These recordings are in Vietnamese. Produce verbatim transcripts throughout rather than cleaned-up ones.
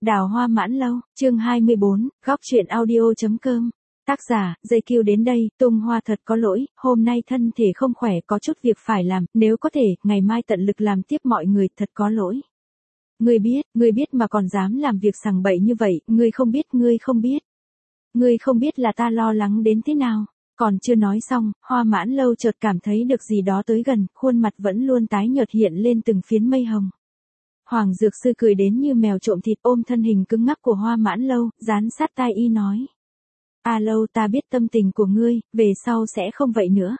Đào Hoa Mãn Lâu, chương hai mươi bốn, góc chuyện audio chấm com. Tác giả, dây kêu đến đây, tung hoa thật có lỗi, hôm nay thân thể không khỏe có chút việc phải làm, nếu có thể, ngày mai tận lực làm tiếp mọi người, thật có lỗi. Ngươi biết, ngươi biết mà còn dám làm việc sằng bậy như vậy, ngươi không biết, ngươi không biết. Ngươi không biết là ta lo lắng đến thế nào. Còn chưa nói xong, Hoa Mãn Lâu chợt cảm thấy được gì đó tới gần, khuôn mặt vẫn luôn tái nhợt hiện lên từng phiến mây hồng. Hoàng Dược Sư cười đến như mèo trộm thịt ôm thân hình cứng ngắc của Hoa Mãn Lâu, dán sát tai y nói. A Lâu, ta biết tâm tình của ngươi, về sau sẽ không vậy nữa.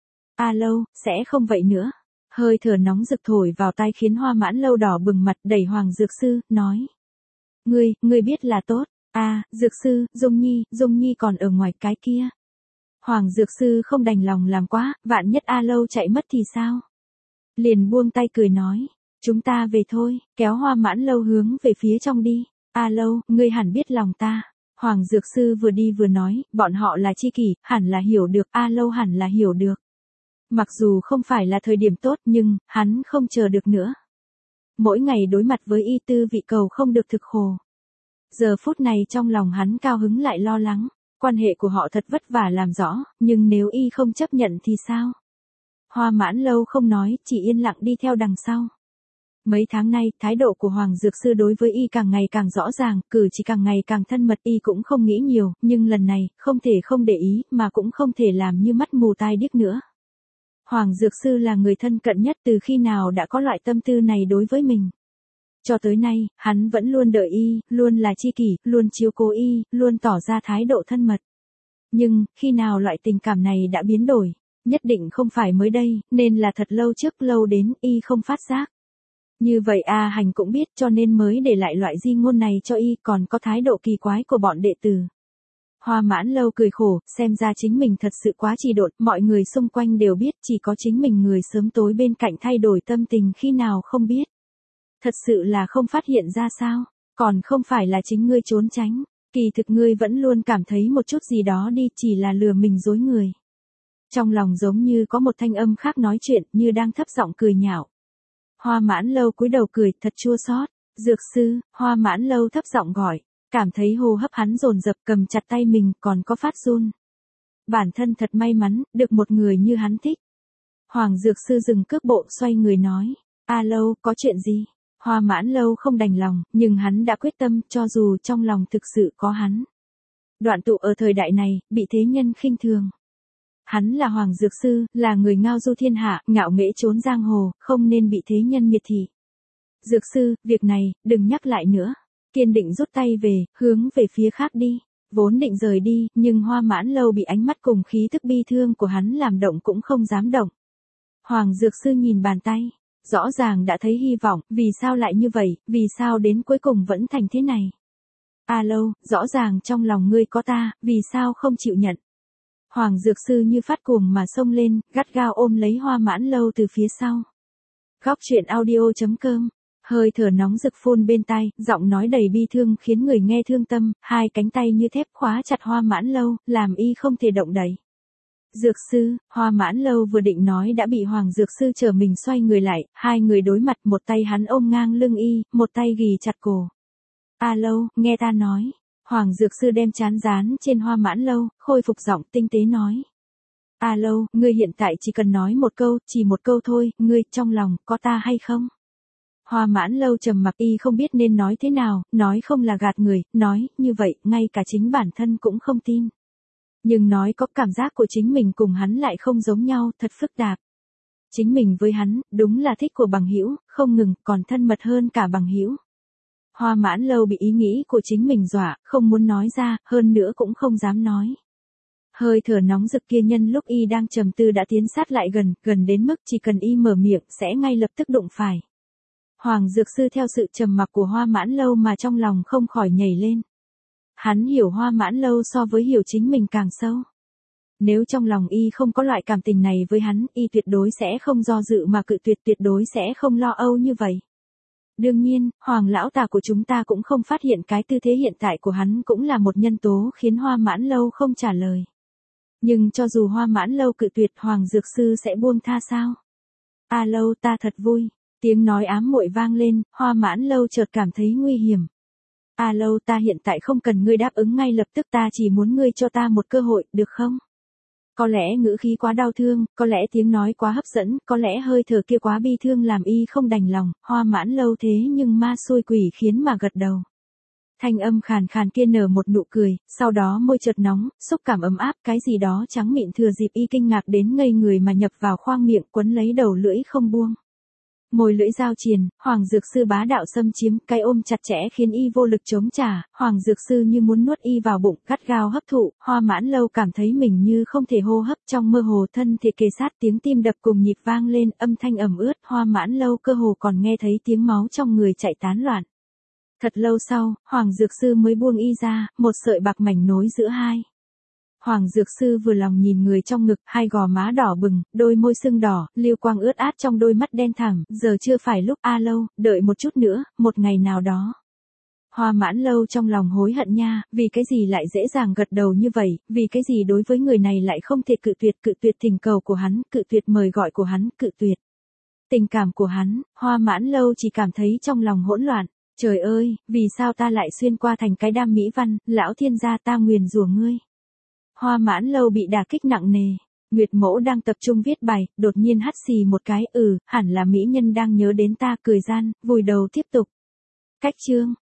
A Lâu, sẽ không vậy nữa. Hơi thở nóng rực thổi vào tai khiến Hoa Mãn Lâu đỏ bừng mặt, đẩy Hoàng Dược Sư, nói. Ngươi, ngươi biết là tốt. A, à, Dược Sư, Dung Nhi, Dung Nhi còn ở ngoài cái kia. Hoàng Dược Sư không đành lòng làm quá, vạn nhất A Lâu chạy mất thì sao? Liền buông tay cười nói. Chúng ta về thôi, kéo Hoa Mãn Lâu hướng về phía trong đi. A Lâu, ngươi hẳn biết lòng ta. Hoàng Dược Sư vừa đi vừa nói, bọn họ là chi kỷ, hẳn là hiểu được, A Lâu hẳn là hiểu được. Mặc dù không phải là thời điểm tốt nhưng, hắn không chờ được nữa. Mỗi ngày đối mặt với y tư vị cầu không được thực khổ. Giờ phút này trong lòng hắn cao hứng lại lo lắng, quan hệ của họ thật vất vả làm rõ, nhưng nếu y không chấp nhận thì sao? Hoa Mãn Lâu không nói, chỉ yên lặng đi theo đằng sau. Mấy tháng nay, thái độ của Hoàng Dược Sư đối với y càng ngày càng rõ ràng, cử chỉ càng ngày càng thân mật, y cũng không nghĩ nhiều, nhưng lần này, không thể không để ý, mà cũng không thể làm như mắt mù tai điếc nữa. Hoàng Dược Sư là người thân cận nhất từ khi nào đã có loại tâm tư này đối với mình. Cho tới nay, hắn vẫn luôn đợi y, luôn là chi kỷ, luôn chiếu cố y, luôn tỏ ra thái độ thân mật. Nhưng, khi nào loại tình cảm này đã biến đổi, nhất định không phải mới đây, nên là thật lâu trước lâu đến, y không phát giác. Như vậy A Hành cũng biết cho nên mới để lại loại di ngôn này cho y, còn có thái độ kỳ quái của bọn đệ tử. Hoa Mãn Lâu cười khổ, xem ra chính mình thật sự quá trì độn, mọi người xung quanh đều biết, chỉ có chính mình người sớm tối bên cạnh thay đổi tâm tình khi nào không biết. Thật sự là không phát hiện ra sao, còn không phải là chính ngươi trốn tránh, kỳ thực ngươi vẫn luôn cảm thấy một chút gì đó đi, chỉ là lừa mình dối người. Trong lòng giống như có một thanh âm khác nói chuyện, như đang thấp giọng cười nhạo. Hoa Mãn Lâu cúi đầu cười, thật chua xót. Dược Sư, Hoa Mãn Lâu thấp giọng gọi, cảm thấy hô hấp hắn dồn dập, cầm chặt tay mình, còn có phát run. Bản thân thật may mắn, được một người như hắn thích. Hoàng Dược Sư dừng cước bộ, xoay người nói, A Lâu, có chuyện gì? Hoa Mãn Lâu không đành lòng, nhưng hắn đã quyết tâm, cho dù trong lòng thực sự có hắn. Đoạn tụ ở thời đại này, bị thế nhân khinh thường. Hắn là Hoàng Dược Sư, là người ngao du thiên hạ, ngạo nghễ trốn giang hồ, không nên bị thế nhân miệt thị. Dược Sư, việc này, đừng nhắc lại nữa. Kiên định rút tay về, hướng về phía khác đi. Vốn định rời đi, nhưng Hoa Mãn Lâu bị ánh mắt cùng khí thức bi thương của hắn làm động cũng không dám động. Hoàng Dược Sư nhìn bàn tay, rõ ràng đã thấy hy vọng, vì sao lại như vậy, vì sao đến cuối cùng vẫn thành thế này. A Lâu, rõ ràng trong lòng ngươi có ta, vì sao không chịu nhận. Hoàng Dược Sư như phát cuồng mà xông lên, gắt gao ôm lấy Hoa Mãn Lâu từ phía sau. Góc chuyện audio chấm com. Hơi thở nóng rực phun bên tai, giọng nói đầy bi thương khiến người nghe thương tâm, hai cánh tay như thép khóa chặt Hoa Mãn Lâu, làm y không thể động đậy. Dược Sư, Hoa Mãn Lâu vừa định nói đã bị Hoàng Dược Sư trở mình xoay người lại, hai người đối mặt, một tay hắn ôm ngang lưng y, một tay ghì chặt cổ. A Lâu, nghe ta nói. Hoàng Dược Sư đem trán dán trên Hoa Mãn Lâu, khôi phục giọng tinh tế nói. A Lâu, ngươi hiện tại chỉ cần nói một câu, chỉ một câu thôi, ngươi trong lòng có ta hay không? Hoa Mãn Lâu trầm mặc, y không biết nên nói thế nào, nói không là gạt người, nói như vậy, ngay cả chính bản thân cũng không tin. Nhưng nói có cảm giác của chính mình cùng hắn lại không giống nhau, thật phức tạp. Chính mình với hắn, đúng là thích của bằng hữu, không ngừng, còn thân mật hơn cả bằng hữu. Hoa Mãn Lâu bị ý nghĩ của chính mình dọa, không muốn nói ra, hơn nữa cũng không dám nói. Hơi thở nóng rực kia nhân lúc y đang trầm tư đã tiến sát lại gần, gần đến mức chỉ cần y mở miệng sẽ ngay lập tức đụng phải. Hoàng Dược Sư theo sự trầm mặc của Hoa Mãn Lâu mà trong lòng không khỏi nhảy lên. Hắn hiểu Hoa Mãn Lâu so với hiểu chính mình càng sâu. Nếu trong lòng y không có loại cảm tình này với hắn, y tuyệt đối sẽ không do dự mà cự tuyệt, tuyệt đối sẽ không lo âu như vậy. Đương nhiên, Hoàng lão tà của chúng ta cũng không phát hiện cái tư thế hiện tại của hắn cũng là một nhân tố khiến Hoa Mãn Lâu không trả lời. Nhưng cho dù Hoa Mãn Lâu cự tuyệt, Hoàng Dược Sư sẽ buông tha sao? A Lâu, ta thật vui. Tiếng nói ám muội vang lên, Hoa Mãn Lâu chợt cảm thấy nguy hiểm. Alo, ta hiện tại không cần ngươi đáp ứng ngay lập tức, ta chỉ muốn ngươi cho ta một cơ hội, được không? Có lẽ ngữ khí quá đau thương, có lẽ tiếng nói quá hấp dẫn, có lẽ hơi thở kia quá bi thương làm y không đành lòng, Hoa Mãn Lâu thế nhưng ma xui quỷ khiến mà gật đầu. Thanh âm khàn khàn kia nở một nụ cười, sau đó môi chợt nóng, xúc cảm ấm áp, cái gì đó trắng mịn thừa dịp y kinh ngạc đến ngây người mà nhập vào khoang miệng, quấn lấy đầu lưỡi không buông. Môi lưỡi giao triền, Hoàng Dược Sư bá đạo xâm chiếm, cái ôm chặt chẽ khiến y vô lực chống trả, Hoàng Dược Sư như muốn nuốt y vào bụng, gắt gao hấp thụ, Hoa Mãn Lâu cảm thấy mình như không thể hô hấp, trong mơ hồ thân thể kề sát, tiếng tim đập cùng nhịp vang lên, âm thanh ẩm ướt, Hoa Mãn Lâu cơ hồ còn nghe thấy tiếng máu trong người chạy tán loạn. Thật lâu sau, Hoàng Dược Sư mới buông y ra, một sợi bạc mảnh nối giữa hai. Hoàng Dược Sư vừa lòng nhìn người trong ngực, hai gò má đỏ bừng, đôi môi sưng đỏ, lưu quang ướt át trong đôi mắt đen thẳm, giờ chưa phải lúc, a Lâu, đợi một chút nữa, một ngày nào đó. Hoa Mãn Lâu trong lòng hối hận nha, vì cái gì lại dễ dàng gật đầu như vậy, vì cái gì đối với người này lại không thể cự tuyệt, cự tuyệt thỉnh cầu của hắn, cự tuyệt mời gọi của hắn, cự tuyệt tình cảm của hắn, Hoa Mãn Lâu chỉ cảm thấy trong lòng hỗn loạn. Trời ơi, vì sao ta lại xuyên qua thành cái đam mỹ văn, lão thiên gia ta nguyền rủa ngươi. Hoa Mãn Lâu bị đả kích nặng nề. Nguyệt Mẫu đang tập trung viết bài, đột nhiên hắt xì một cái, ừ, hẳn là mỹ nhân đang nhớ đến ta, cười gian, vùi đầu tiếp tục. Cách chương.